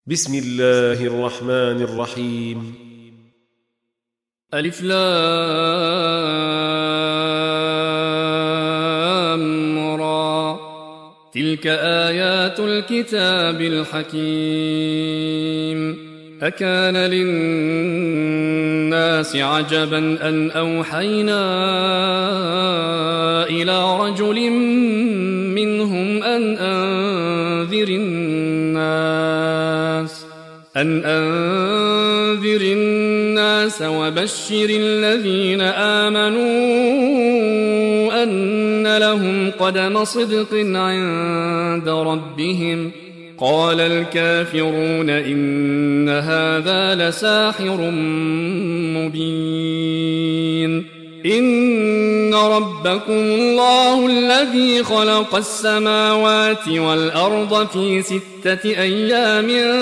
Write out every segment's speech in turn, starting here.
بسم الله الرحمن الرحيم. ألف لام را. تلك آيات الكتاب الحكيم. أكان للناس عجبا أن أوحينا إلى رجل منهم أن أنذر الناس وبشر الذين آمنوا أن لهم قدم صدق عند ربهم. قال الكافرون إن هذا لساحر مبين. إن ربكم الله الذي خلق السماوات والأرض في 6 أيام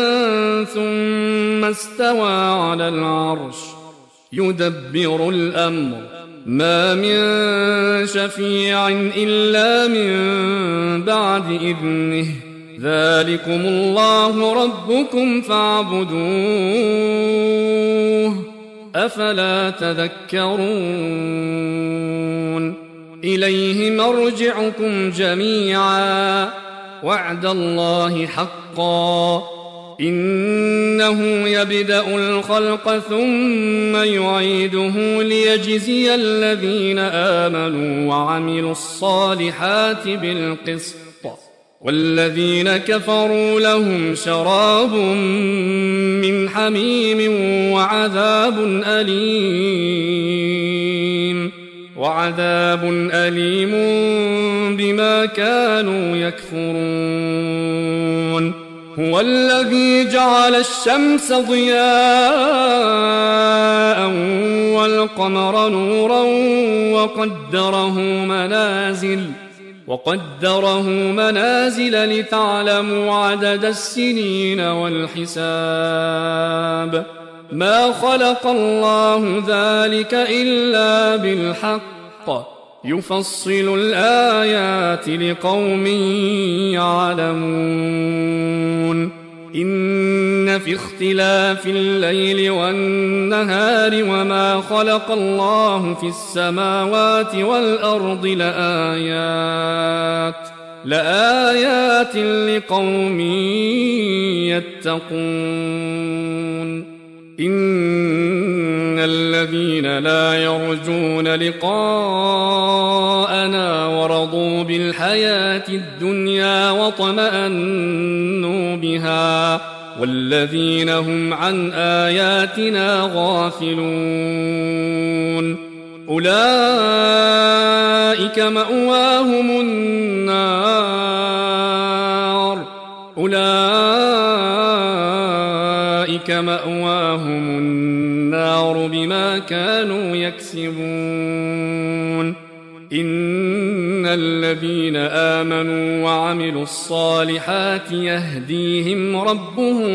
ثم استوى على العرش يدبر الأمر ما من شفيع إلا من بعد إذنه ذلكم الله ربكم فاعبدوه أفلا تذكرون. إليه مرجعكم جميعا وعد الله حقا إنه يبدأ الخلق ثم يعيده ليجزي الذين آمنوا وعملوا الصالحات بالقسط والذين كفروا لهم شراب من حميم وعذاب أليم بما كانوا يكفرون. هو الذي جعل الشمس ضياء والقمر نورا وقدره منازل لتعلموا عدد السنين والحساب. ما خلق الله ذلك إلا بالحق يفصل الآيات لقوم يعلمون. إن في اختلاف الليل والنهار وما خلق الله في السماوات والأرض لآيات لقوم يتقون. إن الذين لا يرجون لقاءنا ورضوا بالحياة الدنيا واطمأنوا بها والذين هم عن آياتنا غافلون أولئك مأواهم النار بما كانوا يكسبون. إن الذين آمنوا وعملوا الصالحات يهديهم ربهم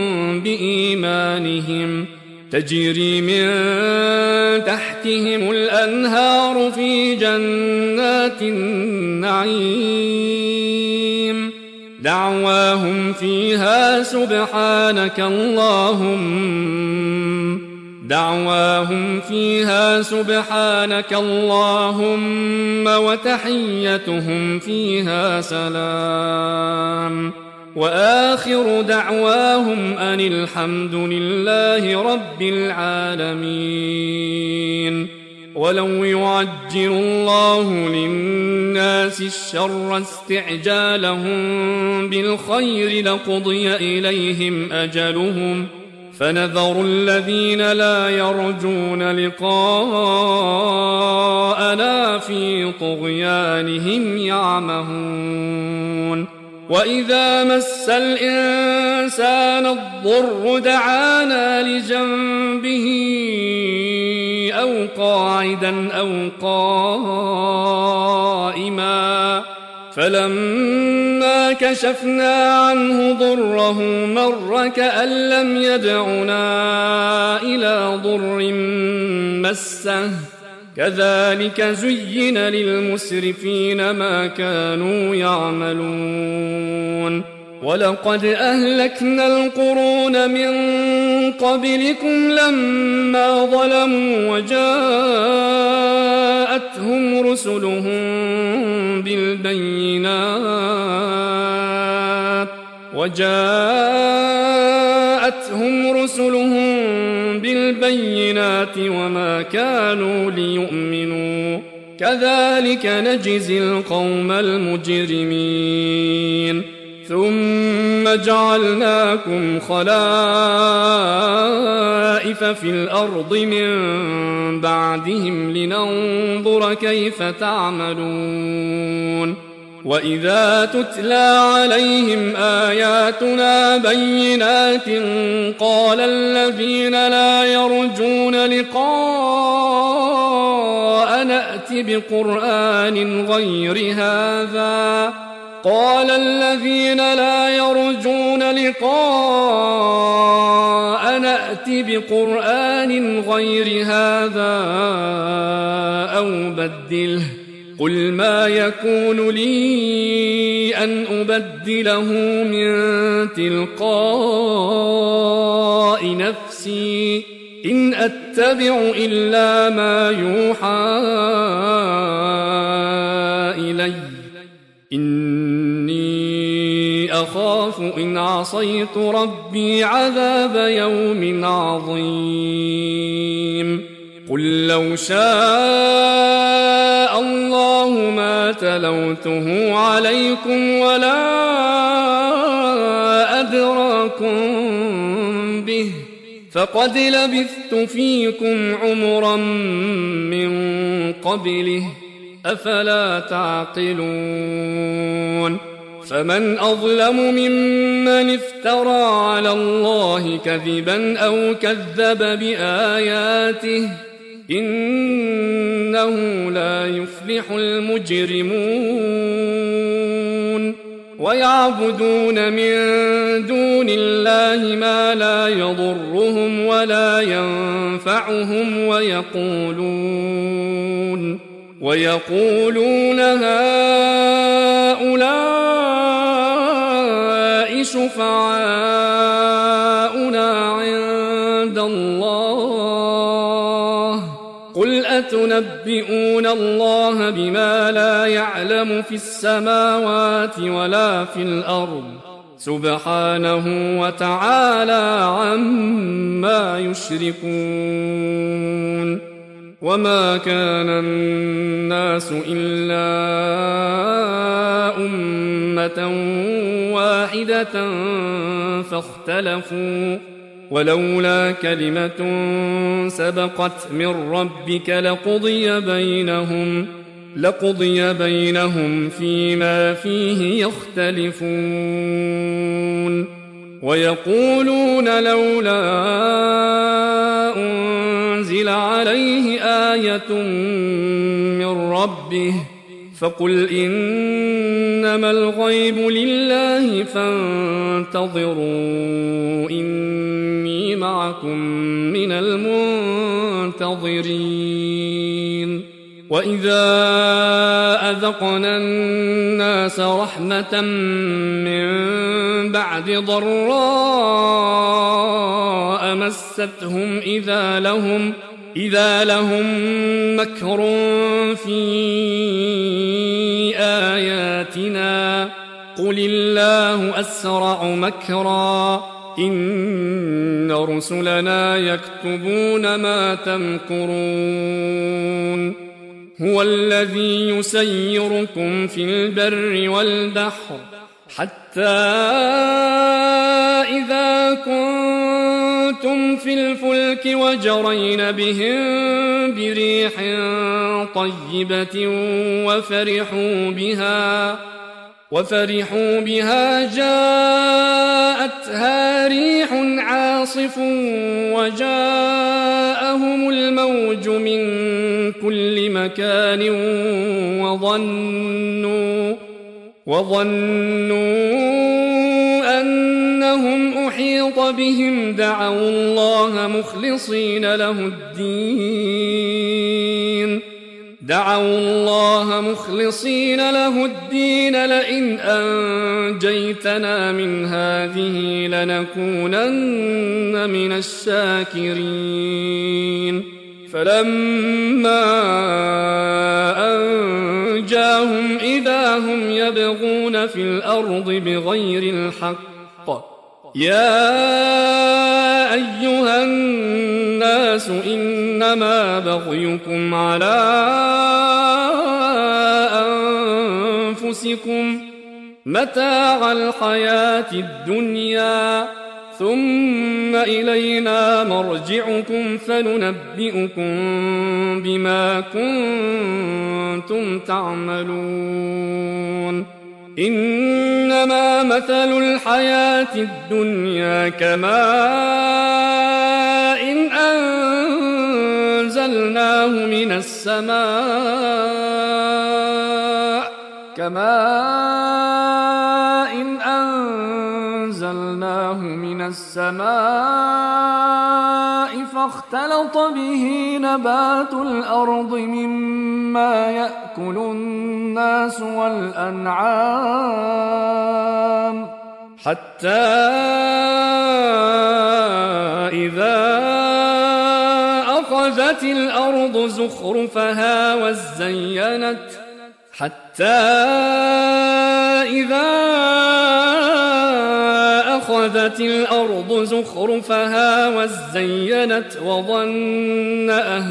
بإيمانهم تجري من تحتهم الأنهار في جنات النعيم دعواهم فيها سبحانك اللهم وتحيتهم فيها سلام وآخر دعواهم أن الحمد لله رب العالمين. ولو يعجل الله للناس الشر استعجالهم بالخير لقضي إليهم أجلهم فنذر الذين لا يرجون لقاءنا في طغيانهم يعمهون. وإذا مس الإنسان الضر دعانا لجنبه أو قاعدا أو قائما فلما كشفنا عنه ضره مر كأن لم يدعنا إلى ضر مسه كذلك زين للمسرفين ما كانوا يعملون ولقد أهلكنا القرون من قبلكم لما ظلموا وجاءتهم رسلهم بالبينات وما كانوا ليؤمنوا كذلك نجزي القوم المجرمين ثم جعلناكم خلائف في الأرض من بعدهم لننظر كيف تعملون وإذا تتلى عليهم آياتنا بينات قال الذين لا يرجون لقاءنا ائت بقرآن غير هذا أو بدله قل ما يكون لي أن أبدله من تلقاء نفسي إن أتبع إلا ما يوحى إلي إني أخاف إن عصيت ربي عذاب يوم عظيم قل لو شاء الله ما تلوته عليكم ولا أدراكم به فقد لبثت فيكم عمرا من قبله أفلا تعقلون فمن أظلم ممن افترى على الله كذبا أو كذب بآياته إنه لا يفلح المجرمون ويعبدون من دون الله ما لا يضرهم ولا ينفعهم ويقولون هؤلاء شفعاؤنا عند الله قل أتنبئون الله بما لا يعلم في السماوات ولا في الأرض سبحانه وتعالى عما يشركون وما كان الناس إلا أمة واحدة فاختلفوا ولولا كلمة سبقت من ربك لقضي بينهم فيما فيه يختلفون ويقولون لولا أنزل عليه آية من ربه فقل إنما الغيب لله فانتظروا إني معكم من المنتظرين وإذا أذقنا الناس رحمة من بعد ضراء مستهم إذا لهم مكر في آياتنا قل الله أسرع مكرا إن رسلنا يكتبون ما تمكرون هو الذي يسيركم في البر والبحر حتى إذا كنتم في الفلك وجرين بهم بريح طيبة وفرحوا بها جاءتها ريح عاصف وجاءهم الموج من كل مكان وظنوا أنهم أحيط بهم دعوا الله مخلصين له الدين دعوا الله مخلصين له الدين لئن أنجيتنا من هذه لنكونن من الشاكرين فلما أنجاهم إذا هم يبغون في الأرض بغير الحق يا أيها الناس إنما بغيكم على أنفسكم متاع الحياة الدنيا ثم إلينا مرجعكم فننبئكم بما كنتم تعملون إنما مثل الحياة الدنيا كماء إن أنزلناه من السماء فاختلط به نبات الأرض مما يأكل الناس والأنعام حتى إذا أخذت الأرض زخرفها وزينت وظن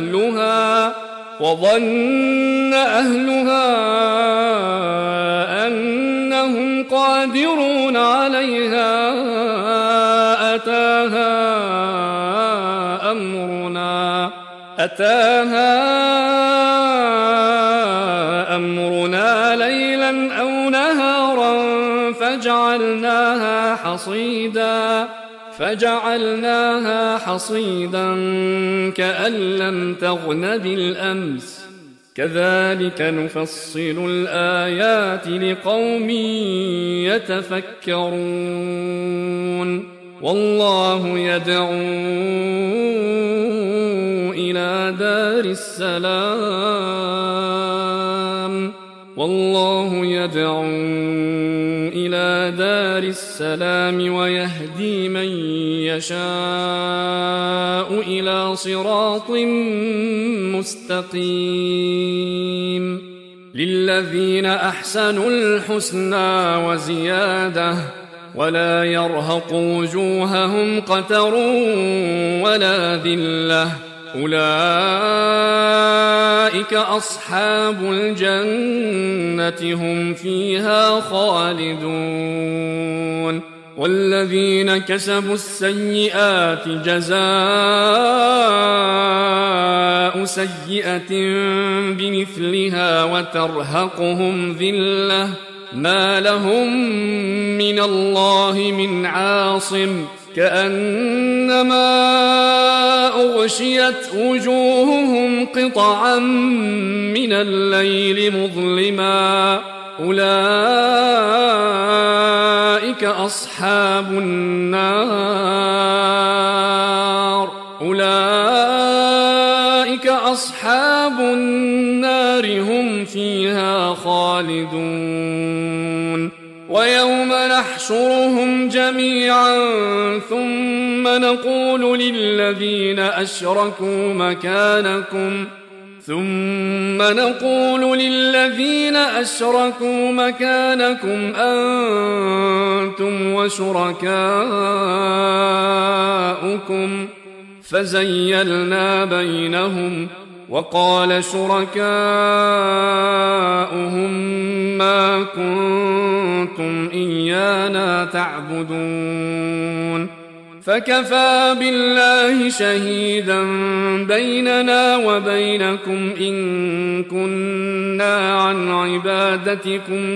أهلها أنهم قادرون عليها أتاها أمرنا ليلا أو نهارا فجعلناها حصيدا كأن لم تغن بالأمس كذلك نفصل الآيات لقوم يتفكرون والله يدعو إلى دار السلام ويهدي من يشاء إلى صراط مستقيم للذين أحسنوا الحسنى وزيادة ولا يرهق وجوههم قتر ولا ذلة أولئك أصحاب الجنة هم فيها خالدون والذين كسبوا السيئات جزاء سيئة بمثلها وترهقهم ذلة ما لهم من الله من عاصم كأنما أغشيت وجوههم قطعا من الليل مظلما أولئك أصحاب النار هم فيها خالدون ويوم نحشرهم جميعا ثم نقول للذين أشركوا مكانكم أنتم وشركاؤكم فزيلنا بينهم وقال شركاؤهم ما كنتم إيانا تعبدون فكفى بالله شهيدا بيننا وبينكم إن كنا عن عبادتكم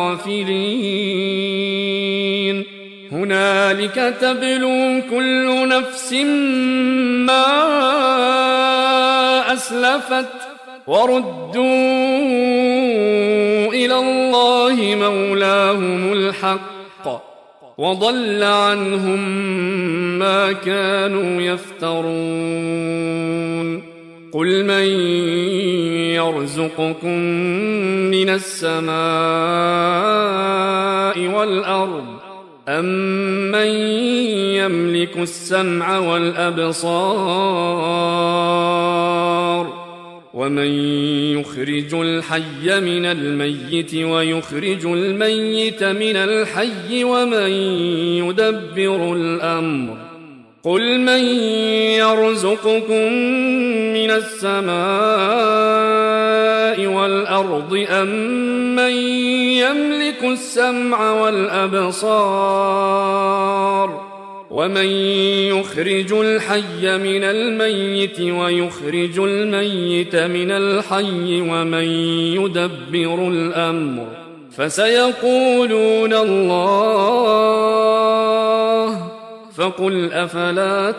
لغافلين هنالك تبلو كل نفس ما أسلفت وردوا إلى الله مولاهم الحق وضل عنهم ما كانوا يفترون قل من يرزقكم من السماء والأرض أمن يملك السمع والأبصار ومن يخرج الحي من الميت ويخرج الميت من الحي ومن يدبر الأمر قل من يرزقكم من السماء والأرض أمن يملك السمع والأبصار ومن يخرج الحي من الميت ويخرج الميت من الحي ومن يدبر الأمر فسيقولون الله فقل أفلا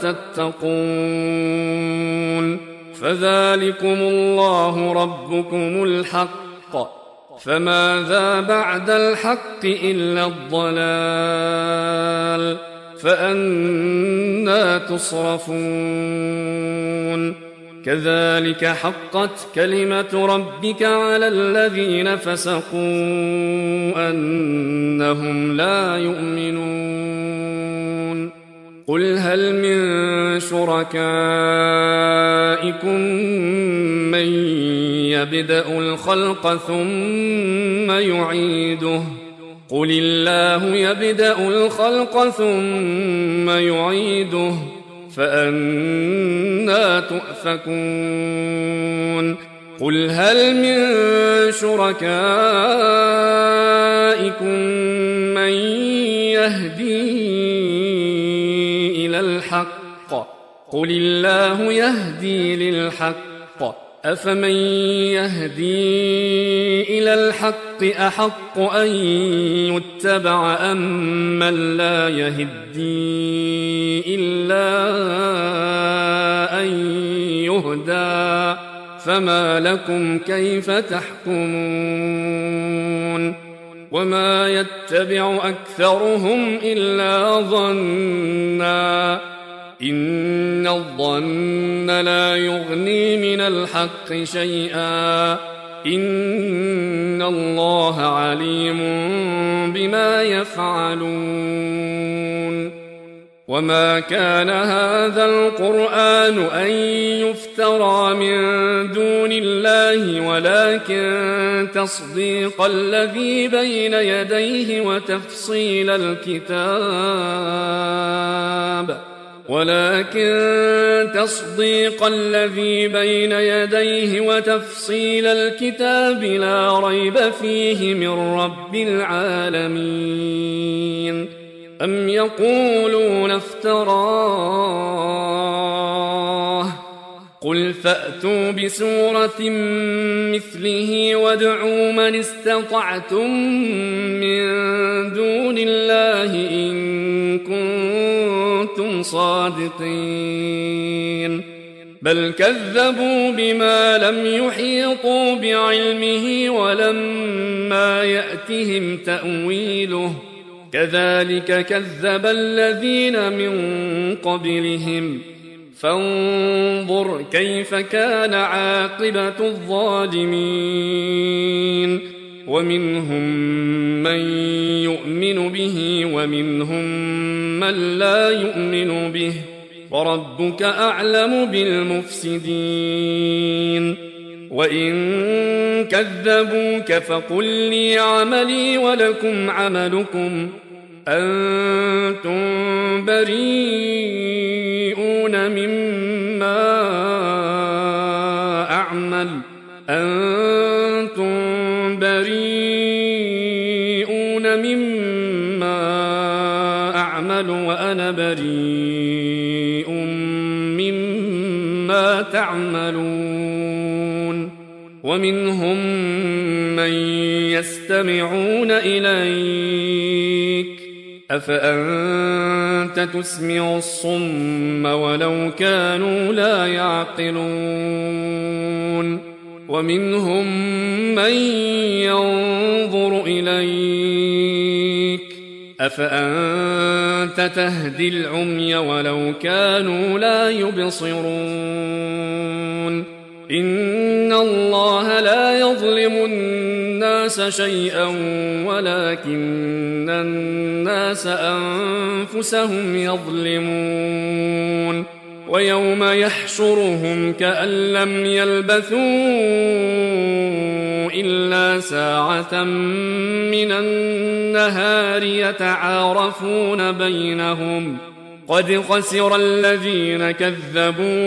تتقون فذلكم الله ربكم الحق فماذا بعد الحق إلا الضلال فأنى تصرفون كذلك حقت كلمة ربك على الذين فسقوا أنهم لا يؤمنون قل هل من شركائكم من يبدأ الخلق ثم يعيده قل الله يبدأ الخلق ثم يعيده فأنى تؤفكون قل هل من شركائكم من يهدي إلى الحق قل الله يهدي للحق أفمن يهدي إلى الحق أحق أن يتبع أم من لا يهدي إلا أن يهدى فما لكم كيف تحكمون وما يتبع أكثرهم إلا ظنّا إن الظن لا يغني من الحق شيئا إن الله عليم بما يفعلون وما كان هذا القرآن أن يفترى من دون الله ولكن تصديق الذي بين يديه وتفصيل الكتاب لا ريب فيه من رب العالمين أم يقولون افتراه قل فأتوا بسورة مثله وادعوا من استطعتم من دون الله إن كنتم صادقين بل كذبوا بما لم يحيطوا بعلمه ولما يأتهم تأويله كذلك كذب الذين من قبلهم فانظر كيف كان عاقبة الظالمين ومنهم من يؤمن به ومنهم من لا يؤمن به وربك أعلم بالمفسدين وإن كذبوك فقل لي عملي ولكم عملكم أنتم بريئون مما أعمل وأنا بريء مما تعملون ومنهم من يستمعون إليك أفأنت تسمع الصم ولو كانوا لا يعقلون ومنهم من ينظر إليك أفأنت تهدي العمي ولو كانوا لا يبصرون إن الله لا يظلم الناس شيئا ولكن الناس أنفسهم يظلمون ويوم يحشرهم كأن لم يلبثوا إلا ساعة من النهار يتعارفون بينهم قد خسر الذين كذبوا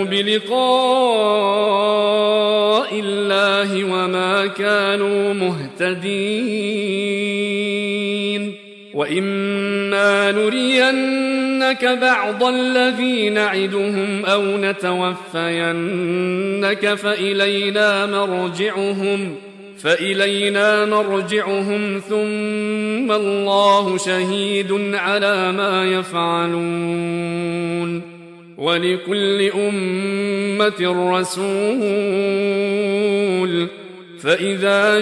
بلقاء الله وما كانوا مهتدين وإما نرينك بعض الذي نعدهم أو نتوفينك فإلينا مرجعهم ثم الله شهيد على ما يفعلون ولكل أمة رسول فإذا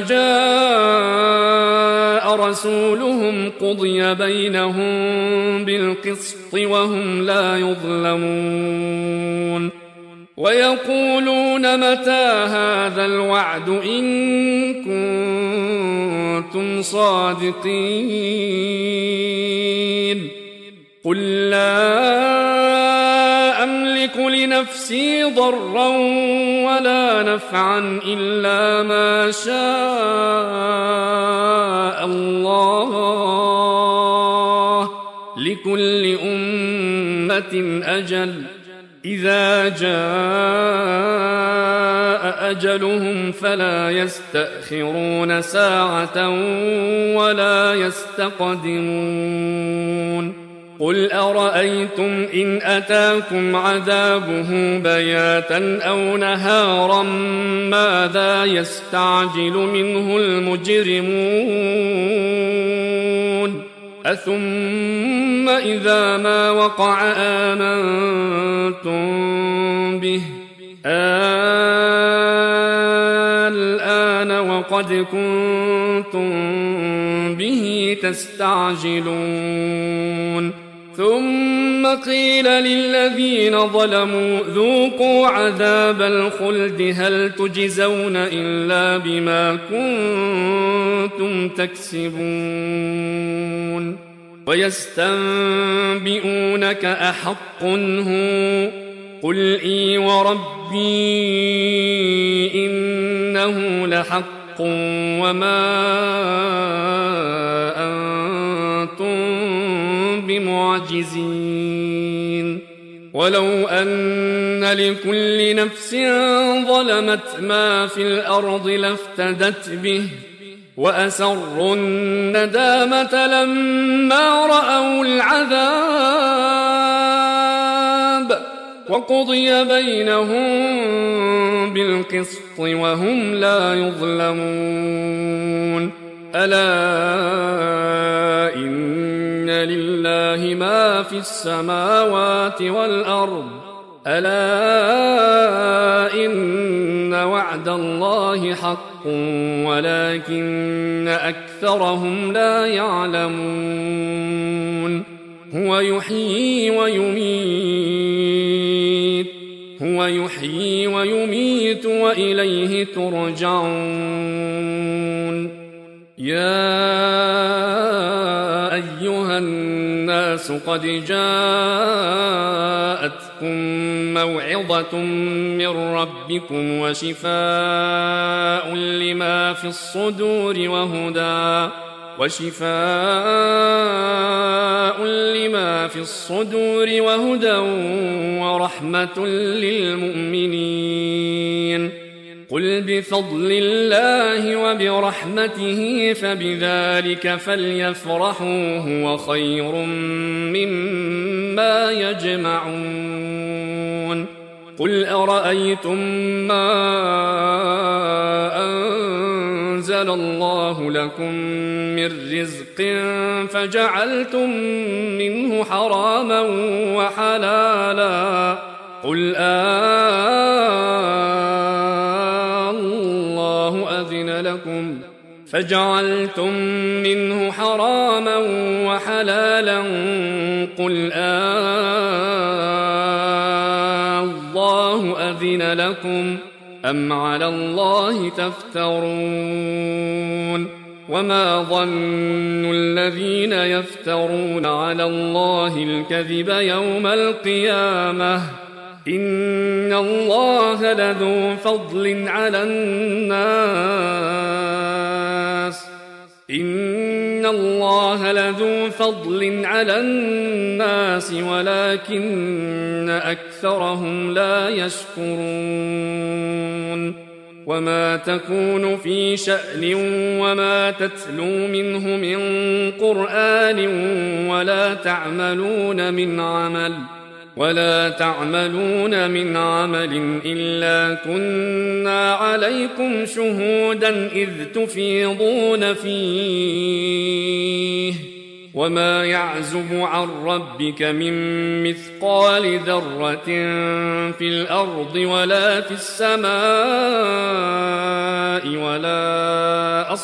جاء رسولهم قضي بينهم بالقسط وهم لا يظلمون ويقولون متى هذا الوعد إن كنتم صادقين قل لا أملك لنفسي ضرا ولا نفعا إلا ما شاء الله لكل أمة أجل إذا جاء أجلهم فلا يستأخرون ساعة ولا يستقدمون قل أرأيتم إن أتاكم عذابه بياتا أو نهارا ماذا يستعجل منه المجرمون أثم إذا ما وقع آمنتم به الآن وقد كنتم به تستعجلون ثم قيل للذين ظلموا ذوقوا عذاب الخلد هل تجزون إلا بما كنتم تكسبون ويستنبئونك أحق هو قل إي وربي إنه لحق وما أنتم بمعجزين ولو أن لكل نفس ظلمت ما في الأرض لافتدت به وأسروا الندامة لما رأوا العذاب وقضي بينهم بالقسط وهم لا يظلمون ألا إن لله ما في السماوات والأرض ألا إن وعد الله حق ولكن أكثرهم لا يعلمون هو يحيي ويميت وإليه ترجعون يا أيها الناس قد جاءتكم موعظة من ربكم وشفاء لما في الصدور وهدى ورحمة للمؤمنين قل بفضل الله وبرحمته فبذلك فليفرحوا هو خير مما يجمعون قل أرأيتم ما أنزل الله لكم من رزق فجعلتم منه حراما وحلالا قل الله أذن لكم فجعلتم منه حراما وحلالا قل الله أذن لكم أم على الله تفترون وما ظن الذين يفترون على الله الكذب يوم القيامة إن الله لذو فضل على الناس ولكن أكثرهم لا يشكرون وما تكون في شأن وما تتلو منه من قرآن ولا تعملون من عمل إلا كنا عليكم شهودا إذ تفيضون فيه وما يعزب عن ربك من مثقال ذرة في الأرض ولا في السماء ولا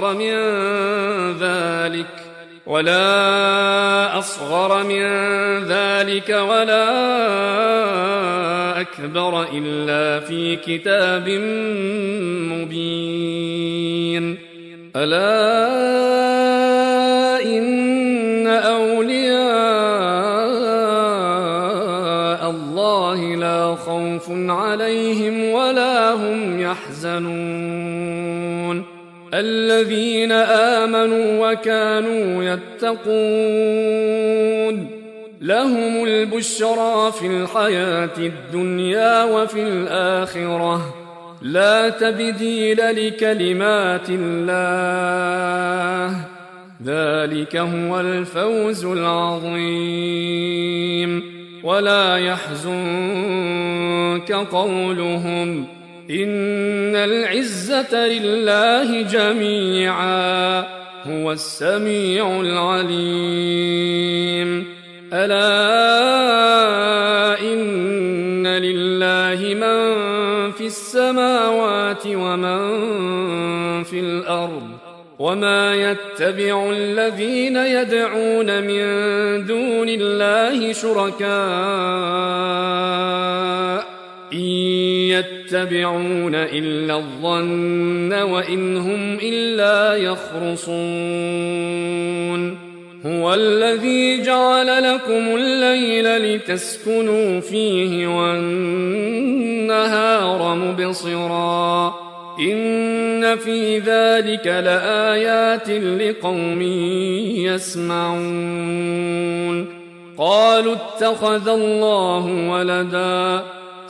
أصغر من ذلك ولا أكبر إلا في كتاب مبين ألا إن أولياء الله لا خوف عليهم ولا هم يحزنون الذين آمنوا وكانوا يتقون لهم البشرى في الحياة الدنيا وفي الآخرة لا تبديل لكلمات الله ذلك هو الفوز العظيم ولا يحزنك قولهم إن العزة لله جميعا هو السميع العليم ألا إن لله من في السماوات ومن في الأرض وما يتبع الذين يدعون من دون الله شركاء إن يتبعون إلا الظن وإن هم إلا يخرصون هو الذي جعل لكم الليل لتسكنوا فيه والنهار مبصرا إن في ذلك لآيات لقوم يسمعون قالوا اتخذ الله ولدا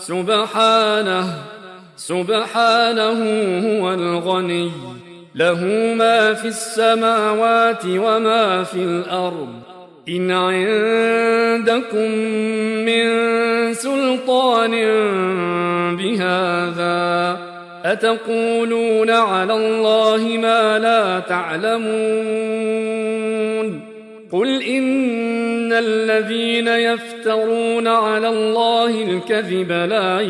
سبحانه هو الغني له ما في السماوات وما في الأرض إن عندكم من سلطان بهذا أتقولون على الله ما لا تعلمون قل إن الذين يفترون على الله الكذب لا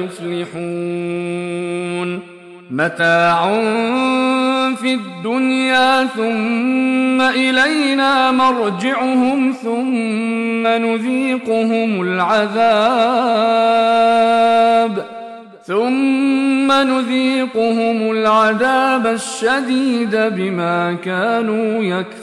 يفلحون متاع في الدنيا ثم إلينا مرجعهم ثم نذيقهم العذاب الشديد بما كانوا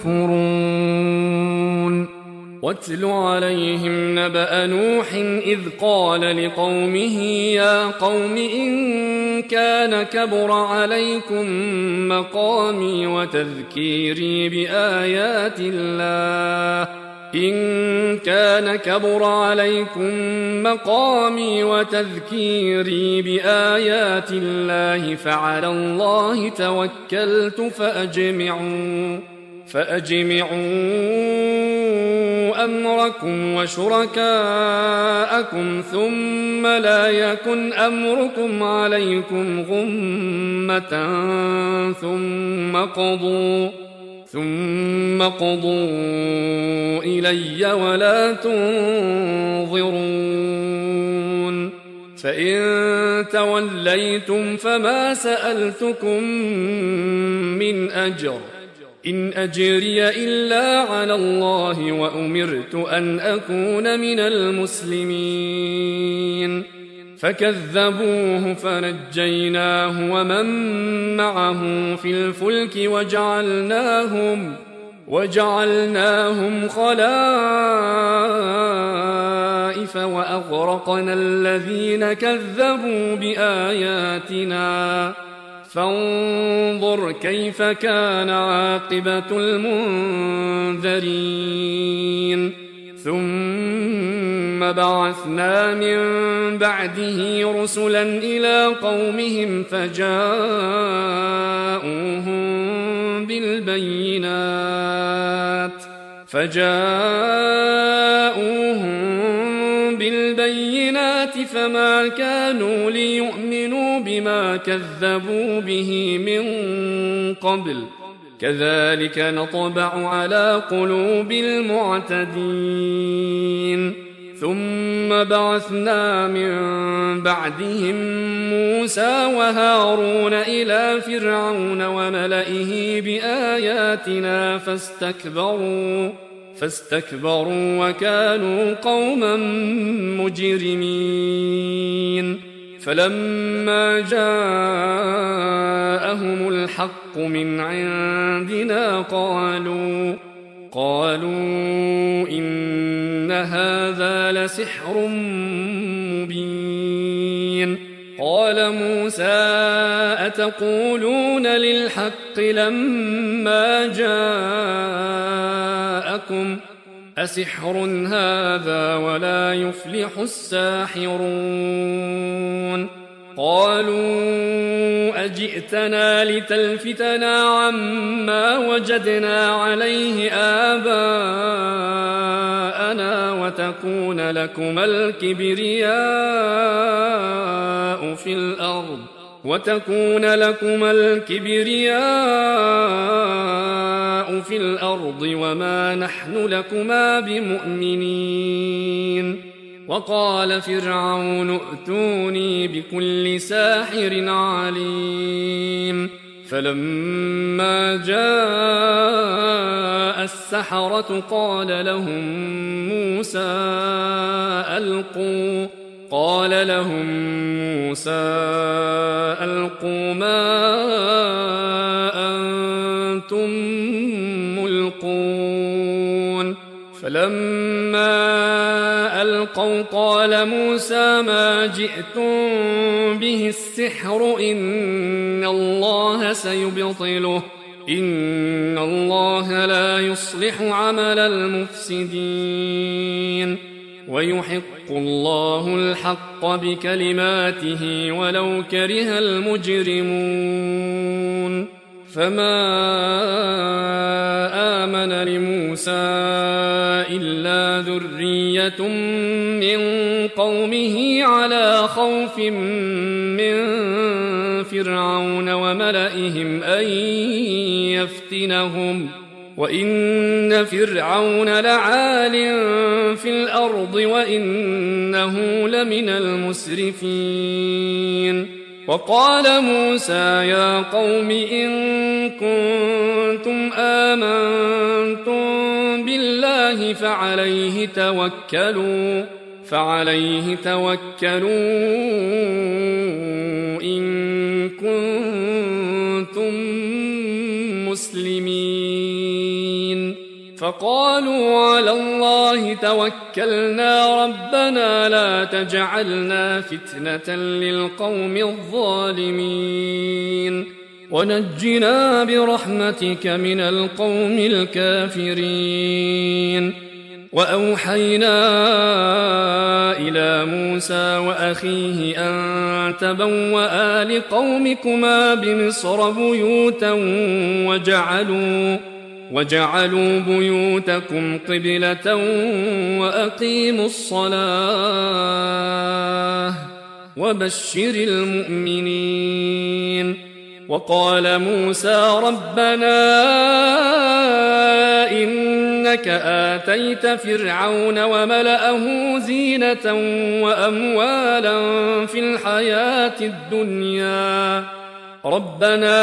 يكفرون واتل عليهم نبأ نوح إذ قال لقومه يا قوم إن كان كبر عليكم مقامي وتذكيري بآيات الله فعلى الله توكلت فأجمعوا أمركم وشركاءكم ثم لا يكن أمركم عليكم غمة ثم قضوا إلي ولا تنظرون فإن توليتم فما سألتكم من أجر إن أجري إلا على الله وأمرت أن أكون من المسلمين فكذبوه فنجيناه ومن معه في الفلك وجعلناهم خلائف وأغرقنا الذين كذبوا بآياتنا فانظر كيف كان عاقبة المنذرين ثم بعثنا من بعده رسلا إلى قومهم فجاءوهم بالبينات فما كانوا ليؤمنوا بما كذبوا به من قبل كذلك نطبع على قلوب المعتدين ثم بعثنا من بعدهم موسى وهارون إلى فرعون وملئه بآياتنا فاستكبروا وكانوا قوما مجرمين فلما جاءهم الحق من عندنا قالوا إن هذا لسحر مبين قال موسى أتقولون للحق لما جاءكم أسحر هذا ولا يفلح الساحرون قالوا أجئتنا لتلفتنا عما وجدنا عليه آباءنا وتكون لكما الكبرياء في الأرض وما نحن لكما بمؤمنين وقال فرعون ائتوني بكل ساحر عليم فلما جاء السحرة قال لهم موسى ألقوا ما أنتم ملقون فلما ألقوا قال موسى ما جئتم به السحر إن الله سيبطله إن الله لا يصلح عمل المفسدين ويحق الله الحق بكلماته ولو كره المجرمون فما آمن لموسى إلا ذرية من قومه على خوف من فرعون وملئهم أن يفتنهم وإن فرعون لعال في الأرض وإنه لمن المسرفين وقال موسى يا قوم إن كنتم آمنتم بالله فعليه توكلوا إن كنتم مسلمين فقالوا على الله توكلنا ربنا لا تجعلنا فتنة للقوم الظالمين ونجنا برحمتك من القوم الكافرين وأوحينا إلى موسى وأخيه أن تبوأ لقومكما بمصر بيوتا وجعلوا بيوتكم قبلة وأقيموا الصلاة وبشر المؤمنين وقال موسى ربنا إنك آتيت فرعون وملأه زينة وأموالا في الحياة الدنيا ربنا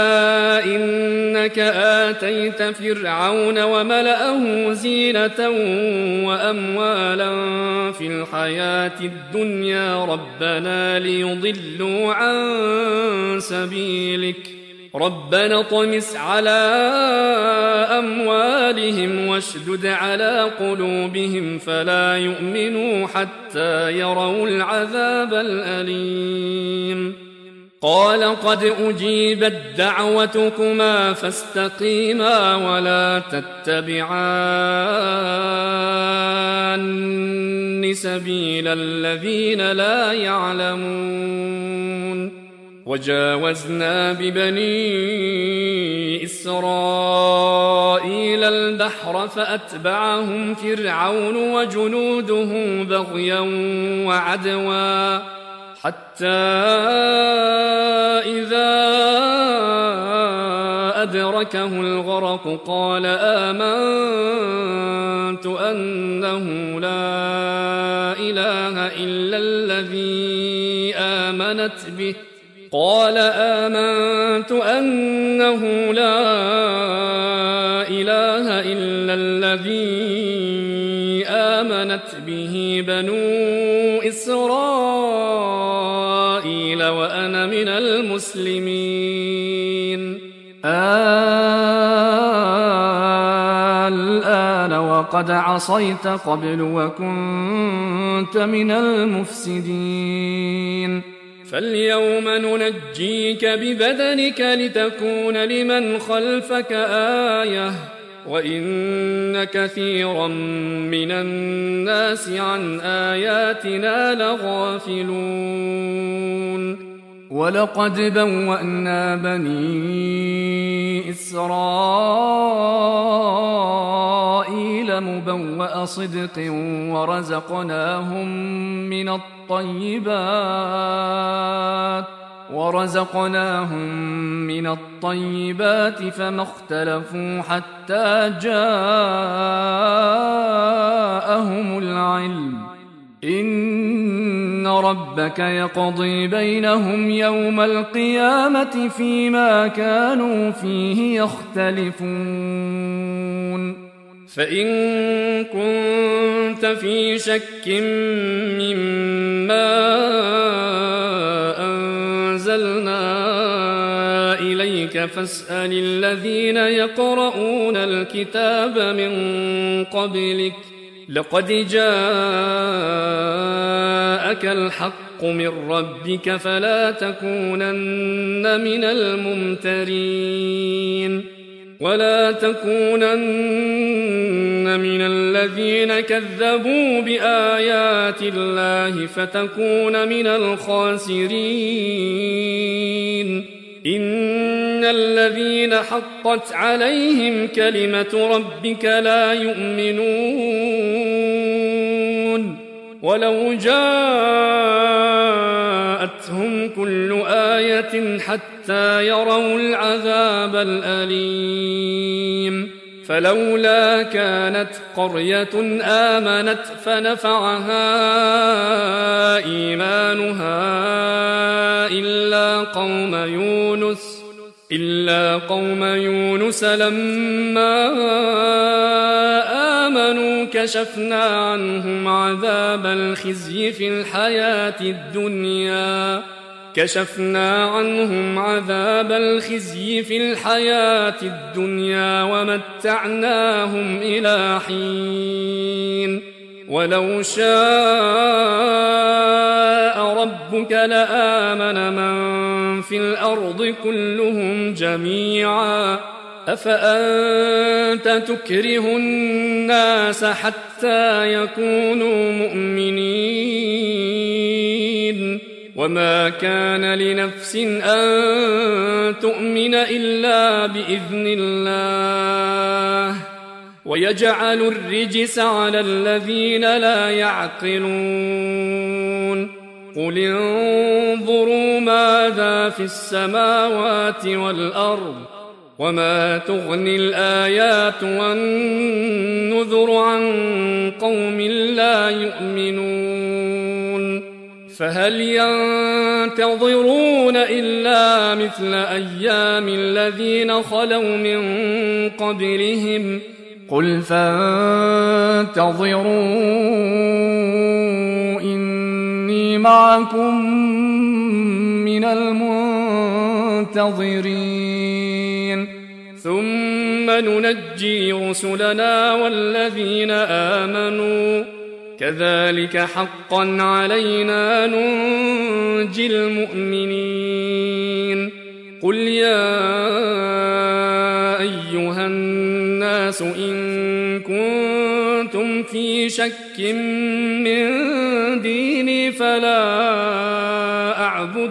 إنك آتيت فرعون وملأه زينة وأموالا في الحياة الدنيا ربنا ليضلوا عن سبيلك ربنا اطمس على أموالهم واشدد على قلوبهم فلا يؤمنوا حتى يروا العذاب الأليم قال قد أجيبت دعوتكما فاستقيما ولا تتبعان سبيل الذين لا يعلمون وجاوزنا ببني إسرائيل البحر فأتبعهم فرعون وجنوده بغيا وعدوا حتى إذا أدركه الغرق قال آمنت أنه لا إله إلا الذي آمنت به بنو إسرائيل وأنا من المسلمين الآن وقد عصيت قبل وكنت من المفسدين فاليوم ننجيك ببدنك لتكون لمن خلفك آية وإن كثيرا من الناس عن آياتنا لغافلون ولقد بوأنا بني إسرائيل مبوأ صدق ورزقناهم من الطيبات فما اختلفوا حتى جاءهم العلم إن ربك يقضي بينهم يوم القيامة فيما كانوا فيه يختلفون فإن كنت في شك مما أنزلنا إليك فاسأل الذين يقرؤون الكتاب من قبلك لقد جاءك الحق من ربك فلا تكونن من الممترين ولا تكونن من الذين كذبوا بآيات الله فتكون من الخاسرين إن الذين حقت عليهم كلمة ربك لا يؤمنون ولو جاءتهم كل آية حتى يروا العذاب الأليم فلولا كانت قرية آمنت فنفعها إيمانها إلا قوم يونس لما آمنوا كشفنا عنهم عذاب الخزي في الحياة الدنيا ومتعناهم إلى حين ولو شاء ربك لآمن من في الأرض كلهم جميعا أفأنت تكره الناس حتى يكونوا مؤمنين وما كان لنفس أن تؤمن إلا بإذن الله ويجعل الرجس على الذين لا يعقلون قل انظروا ماذا في السماوات والأرض وما تغني الآيات والنذر عن قوم لا يؤمنون فهل ينتظرون إلا مثل أيام الذين خلوا من قبلهم قل فانتظروا إني معكم من المنتظرين ثم ننجي رسلنا والذين آمنوا كذلك حقا علينا ننجي المؤمنين قل يا أيها الناس إن كنتم في شك من ديني فلا أعبد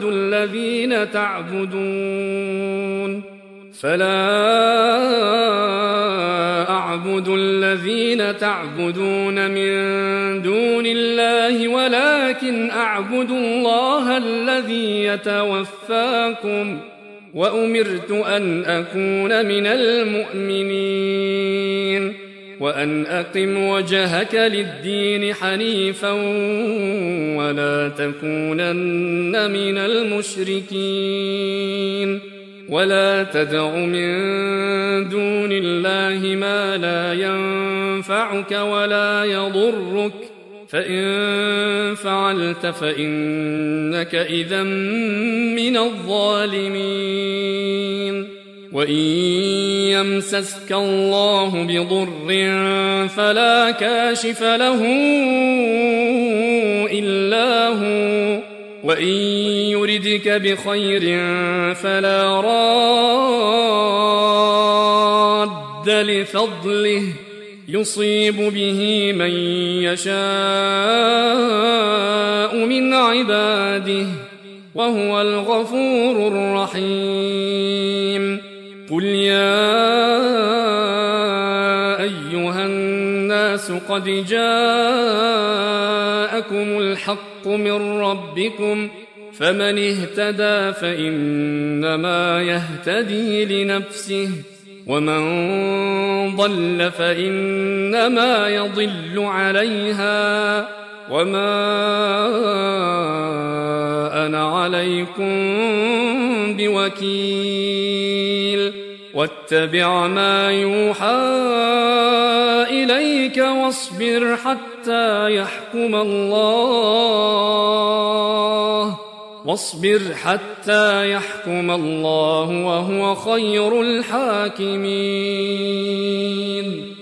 الذين تعبدون من دون الله ولكن أعبد الله الذي يتوفاكم وأمرت أن أكون من المؤمنين وأن أقم وجهك للدين حنيفا ولا تكونن من المشركين ولا تدع من دون الله ما لا ينفعك ولا يضرك فإن فعلت فإنك إذا من الظالمين وإن يمسسك الله بضر فلا كاشف له إلا هو وإن يردك بخير فلا راد لفضله يصيب به من يشاء من عباده وهو الغفور الرحيم قل يا أيها الناس قد جاءكم الحق من ربكم فمن اهتدى فإنما يهتدي لنفسه ومن ضل فإنما يضل عليها وما أنا عليكم بوكيل واتبع ما يوحى إليك واصبر حتى يحكم الله وهو خير الحاكمين.